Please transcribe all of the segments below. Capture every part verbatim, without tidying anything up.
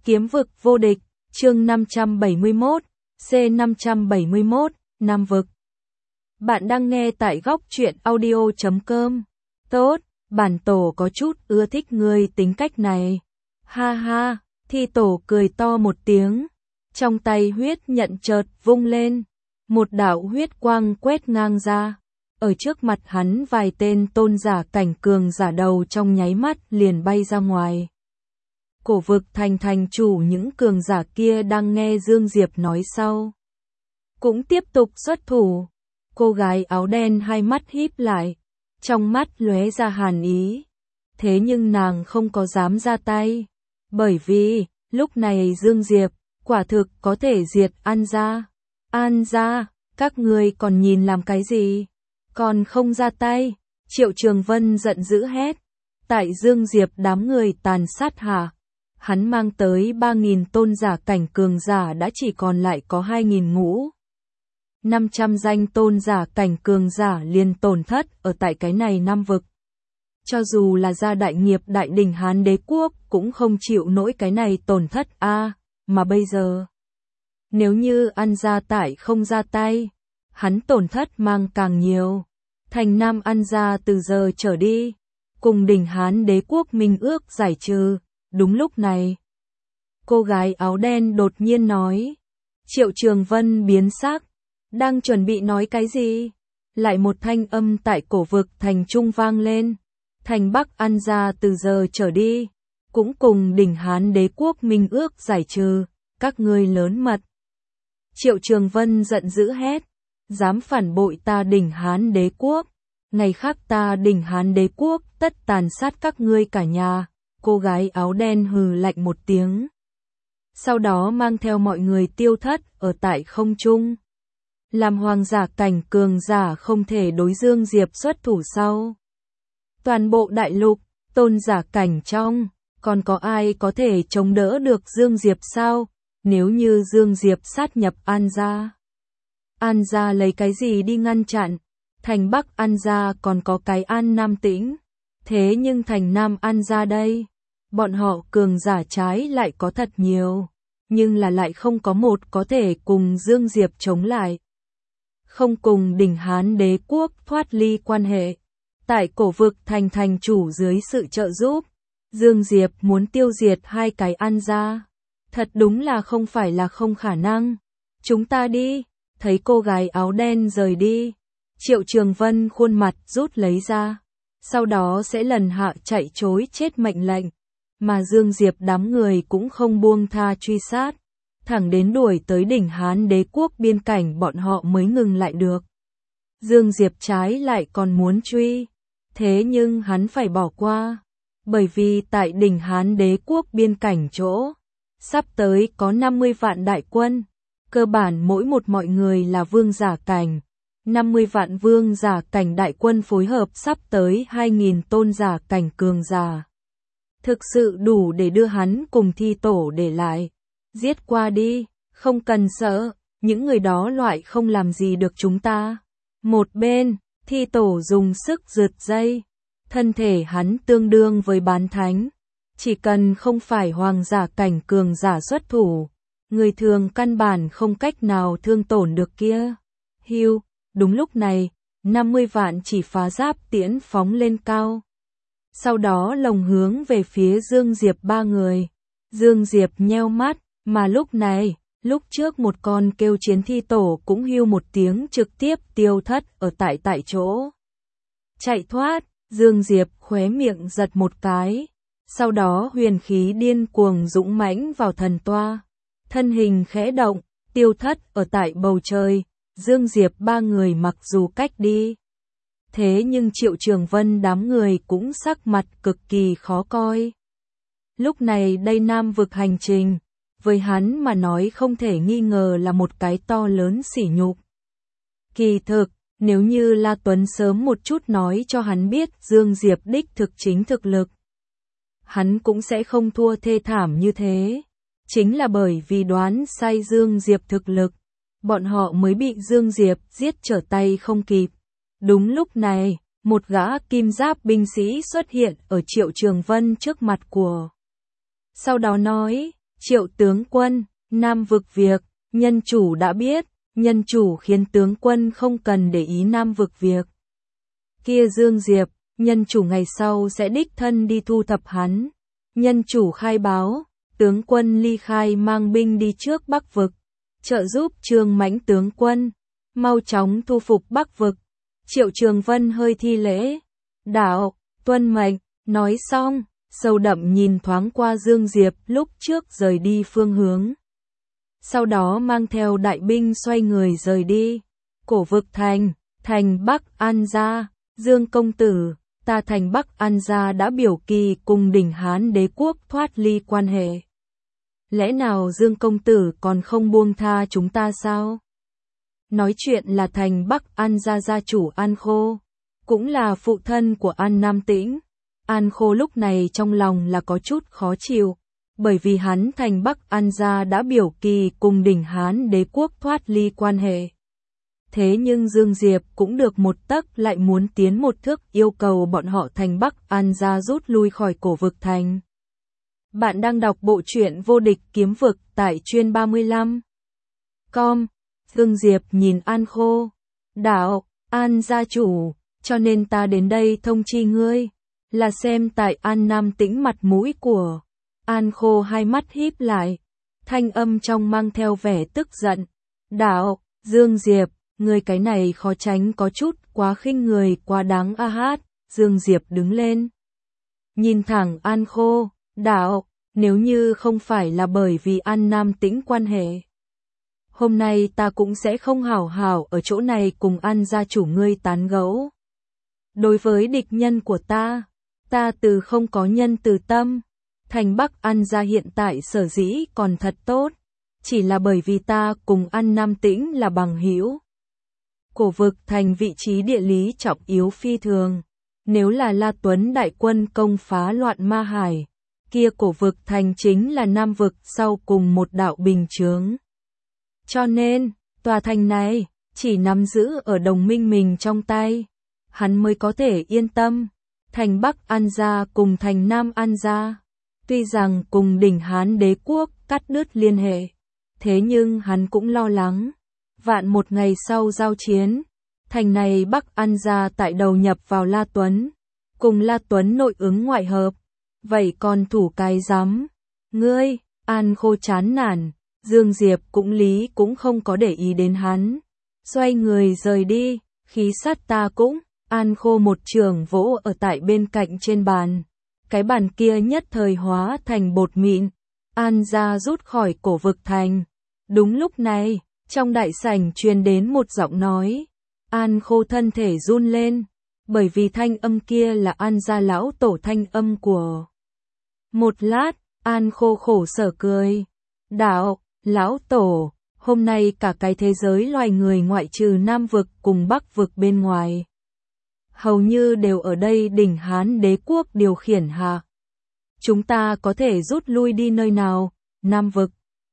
Kiếm vực vô địch, chương năm trăm bảy mươi mốt, C năm trăm bảy mươi mốt, Nam vực. Bạn đang nghe tại góc truyện audio chấm com. Tốt, bản tổ có chút ưa thích ngươi tính cách này. Ha ha, Thi tổ cười to một tiếng. Trong tay huyết nhận chợt vung lên. Một đạo huyết quang quét ngang ra. Ở trước mặt hắn vài tên tôn giả cảnh cường giả đầu trong nháy mắt liền bay ra ngoài. Cổ vực thành thành chủ những cường giả kia đang nghe Dương Diệp nói sau. Cũng tiếp tục xuất thủ. Cô gái áo đen hai mắt híp lại. Trong mắt lóe ra hàn ý. Thế nhưng nàng không có dám ra tay. Bởi vì, lúc này Dương Diệp, quả thực có thể diệt An gia. An gia, các ngươi còn nhìn làm cái gì? Còn không ra tay. Triệu Trường Vân giận dữ hét. Tại Dương Diệp đám người tàn sát hạ. Hắn mang tới ba nghìn tôn giả cảnh cường giả đã chỉ còn lại có hai nghìn ngũ. năm trăm danh tôn giả cảnh cường giả liền tổn thất ở tại cái này năm vực. Cho dù là gia đại nghiệp đại đình Hán đế quốc cũng không chịu nổi cái này tổn thất a à, mà bây giờ. Nếu như An gia tại không ra tay, hắn tổn thất mang càng nhiều. Thành Nam An gia từ giờ trở đi, cùng đình Hán đế quốc minh ước giải trừ. Đúng lúc này, cô gái áo đen đột nhiên nói. Triệu Trường Vân biến sắc, đang chuẩn bị nói cái gì? Lại một thanh âm tại cổ vực thành trung vang lên. Thành Bắc An gia từ giờ trở đi, cũng cùng đình Hán đế quốc minh ước giải trừ, các ngươi lớn mật. Triệu Trường Vân giận dữ hét, dám phản bội ta đình Hán đế quốc, ngày khác ta đình Hán đế quốc tất tàn sát các ngươi cả nhà. Cô gái áo đen hừ lạnh một tiếng. Sau đó mang theo mọi người tiêu thất ở tại không trung. Làm hoàng giả cảnh cường giả không thể đối Dương Diệp xuất thủ sau. Toàn bộ đại lục, tôn giả cảnh trong, còn có ai có thể chống đỡ được Dương Diệp sao? Nếu như Dương Diệp sát nhập An gia. An gia lấy cái gì đi ngăn chặn? Thành Bắc An gia còn có cái An Nam Tĩnh. Thế nhưng thành Nam An gia đây, bọn họ cường giả trái lại có thật nhiều, nhưng là lại không có một có thể cùng Dương Diệp chống lại. Không cùng đình Hán đế quốc thoát ly quan hệ. Tại cổ vực thành thành chủ dưới sự trợ giúp, Dương Diệp muốn tiêu diệt hai cái An gia. Thật đúng là không phải là không khả năng. Chúng ta đi. Thấy cô gái áo đen rời đi, Triệu Trường Vân khuôn mặt rút lấy ra. Sau đó sẽ lần hạ chạy trối chết mệnh lệnh. Mà Dương Diệp đám người cũng không buông tha truy sát. Thẳng đến đuổi tới đỉnh Hán đế quốc biên cảnh bọn họ mới ngừng lại được. Dương Diệp trái lại còn muốn truy. Thế nhưng hắn phải bỏ qua. Bởi vì tại đỉnh Hán đế quốc biên cảnh chỗ, sắp tới có năm mươi vạn đại quân. Cơ bản mỗi một mọi người là vương giả cảnh. năm mươi vạn vương giả cảnh đại quân phối hợp sắp tới hai nghìn tôn giả cảnh cường giả. Thực sự đủ để đưa hắn cùng Thi tổ để lại. Giết qua đi, không cần sợ, những người đó loại không làm gì được chúng ta. Một bên, Thi tổ dùng sức rượt dây. Thân thể hắn tương đương với bán thánh. Chỉ cần không phải hoàng giả cảnh cường giả xuất thủ, người thường căn bản không cách nào thương tổn được kia. Hiu, đúng lúc này, năm mươi vạn chỉ phá giáp tiễn phóng lên cao. Sau đó lồng hướng về phía Dương Diệp ba người. Dương Diệp nheo mắt, mà lúc này, lúc trước một con kêu chiến Thi tổ cũng hiu một tiếng trực tiếp tiêu thất ở tại tại chỗ. Chạy thoát, Dương Diệp khóe miệng giật một cái. Sau đó huyền khí điên cuồng dũng mãnh vào thần toa. Thân hình khẽ động, tiêu thất ở tại bầu trời. Dương Diệp ba người mặc dù cách đi. Thế nhưng Triệu Trường Vân đám người cũng sắc mặt cực kỳ khó coi. Lúc này đây Nam vực hành trình, với hắn mà nói không thể nghi ngờ là một cái to lớn sỉ nhục. Kỳ thực, nếu như La Tuấn sớm một chút nói cho hắn biết Dương Diệp đích thực chính thực lực, hắn cũng sẽ không thua thê thảm như thế. Chính là bởi vì đoán sai Dương Diệp thực lực, bọn họ mới bị Dương Diệp giết trở tay không kịp. Đúng lúc này, một gã kim giáp binh sĩ xuất hiện ở Triệu Trường Vân trước mặt của. Sau đó nói, Triệu tướng quân, Nam vực việc, nhân chủ đã biết, nhân chủ khiến tướng quân không cần để ý Nam vực việc. Kia Dương Diệp, nhân chủ ngày sau sẽ đích thân đi thu thập hắn. Nhân chủ khai báo, tướng quân ly khai mang binh đi trước Bắc vực, trợ giúp Trương Mãnh tướng quân, mau chóng thu phục Bắc vực. Triệu Trường Vân hơi thi lễ, đạo, tuân mệnh, nói xong, sâu đậm nhìn thoáng qua Dương Diệp lúc trước rời đi phương hướng. Sau đó mang theo đại binh xoay người rời đi. Cổ vực thành, thành Bắc An Gia, Dương công tử, ta thành Bắc An Gia đã biểu kỳ cùng đỉnh Hán đế quốc thoát ly quan hệ. Lẽ nào Dương công tử còn không buông tha chúng ta sao? Nói chuyện là thành Bắc An Gia gia chủ An Khô, cũng là phụ thân của An Nam Tĩnh. An Khô lúc này trong lòng là có chút khó chịu, bởi vì hắn thành Bắc An Gia đã biểu kỳ cùng đỉnh Hán đế quốc thoát ly quan hệ. Thế nhưng Dương Diệp cũng được một tấc lại muốn tiến một thước, yêu cầu bọn họ thành Bắc An Gia rút lui khỏi cổ vực thành. Bạn đang đọc bộ truyện Vô Địch Kiếm Vực tại chuyên ba mươi lăm chấm com. Dương Diệp nhìn An Khô, đạo, An gia chủ, cho nên ta đến đây thông chi ngươi, là xem tại An Nam Tĩnh mặt mũi của. An Khô hai mắt híp lại, thanh âm trong mang theo vẻ tức giận, đạo, Dương Diệp, ngươi cái này khó tránh có chút quá khinh người quá đáng a hát. Dương Diệp đứng lên, nhìn thẳng An Khô, đạo, nếu như không phải là bởi vì An Nam Tĩnh quan hệ, hôm nay ta cũng sẽ không hảo hảo ở chỗ này cùng An gia chủ ngươi tán gẫu. Đối với địch nhân của ta, ta từ không có nhân từ tâm. Thành Bắc An gia hiện tại sở dĩ còn thật tốt, chỉ là bởi vì ta cùng An Nam Tĩnh là bằng hữu. Cổ vực thành vị trí địa lý trọng yếu phi thường, nếu là La Tuấn đại quân công phá loạn Ma Hải, kia cổ vực thành chính là Nam vực sau cùng một đạo bình chướng. Cho nên, tòa thành này chỉ nắm giữ ở đồng minh mình trong tay, hắn mới có thể yên tâm. Thành Bắc An gia cùng thành Nam An gia, tuy rằng cùng đỉnh Hán đế quốc cắt đứt liên hệ, thế nhưng hắn cũng lo lắng, vạn một ngày sau giao chiến, thành này Bắc An gia tại đầu nhập vào La Tuấn, cùng La Tuấn nội ứng ngoại hợp, vậy còn thủ cái rắm. Ngươi, An Khô chán nản, Dương Diệp cũng lý cũng không có để ý đến hắn, xoay người rời đi, khí sát ta cũng. An Khô một trường vỗ ở tại bên cạnh trên bàn, cái bàn kia nhất thời hóa thành bột mịn. An gia rút khỏi cổ vực thành. Đúng lúc này, trong đại sảnh truyền đến một giọng nói. An Khô thân thể run lên, bởi vì thanh âm kia là An gia lão tổ thanh âm của. Một lát, An Khô khổ sở cười, đạo, lão tổ, hôm nay cả cái thế giới loài người ngoại trừ Nam vực cùng Bắc vực bên ngoài, hầu như đều ở đây đỉnh Hán đế quốc điều khiển hạ. Chúng ta có thể rút lui đi nơi nào? Nam vực.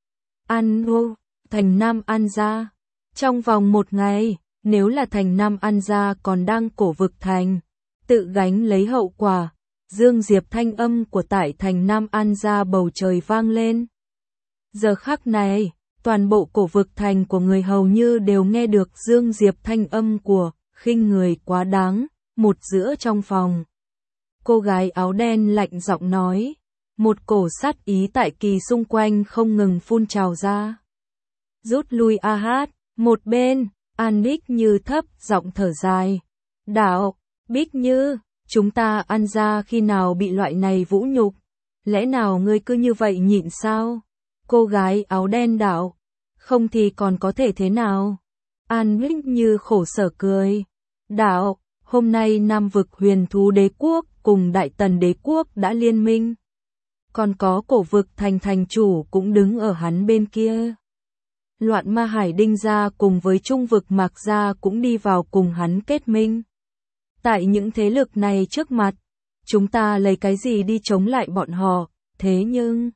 An Ngô, thành Nam An gia. Trong vòng một ngày, nếu là thành Nam An gia còn đang cổ vực thành, tự gánh lấy hậu quả. Dương Diệp thanh âm của tại thành Nam An gia bầu trời vang lên. Giờ khắc này, toàn bộ cổ vực thành của người hầu như đều nghe được Dương Diệp thanh âm của khinh người quá đáng. Một giữa trong phòng, cô gái áo đen lạnh giọng nói, một cổ sát ý tại kỳ xung quanh không ngừng phun trào ra. Rút lui a hát, một bên, An Bích Như thấp giọng thở dài, đạo, Bích Như, chúng ta An gia khi nào bị loại này vũ nhục, lẽ nào ngươi cứ như vậy nhịn sao? Cô gái áo đen đạo, không thì còn có thể thế nào? An Bích Như khổ sở cười, đạo, hôm nay Nam vực huyền thú đế quốc cùng Đại Tần đế quốc đã liên minh. Còn có cổ vực thành thành chủ cũng đứng ở hắn bên kia. Loạn Ma Hải Đinh gia cùng với Trung vực Mạc gia cũng đi vào cùng hắn kết minh. Tại những thế lực này trước mặt, chúng ta lấy cái gì đi chống lại bọn họ, thế nhưng...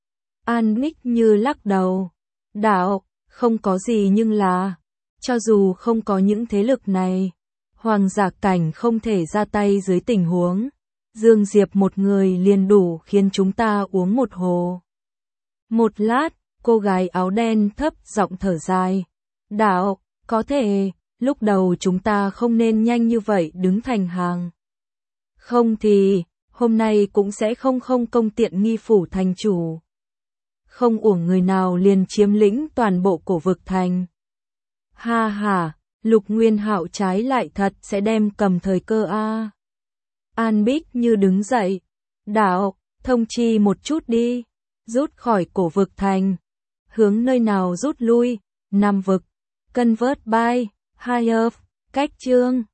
An Bích Như lắc đầu, đạo, không có gì nhưng là, cho dù không có những thế lực này, Hoàng giả cảnh không thể ra tay dưới tình huống, Dương Diệp một người liền đủ khiến chúng ta uống một hồ. Một lát, cô gái áo đen thấp giọng thở dài. Đạo, có thể, lúc đầu chúng ta không nên nhanh như vậy đứng thành hàng. Không thì, hôm nay cũng sẽ không không công tiện nghi phủ thành chủ. Không uổng người nào liền chiếm lĩnh toàn bộ cổ vực thành. Ha ha, Lục Nguyên Hạo trái lại thật sẽ đem cầm thời cơ a. An Bích Như đứng dậy. Đạo, thông chi một chút đi. Rút khỏi cổ vực thành. Hướng nơi nào rút lui? Nam vực. Convert by High Cách chương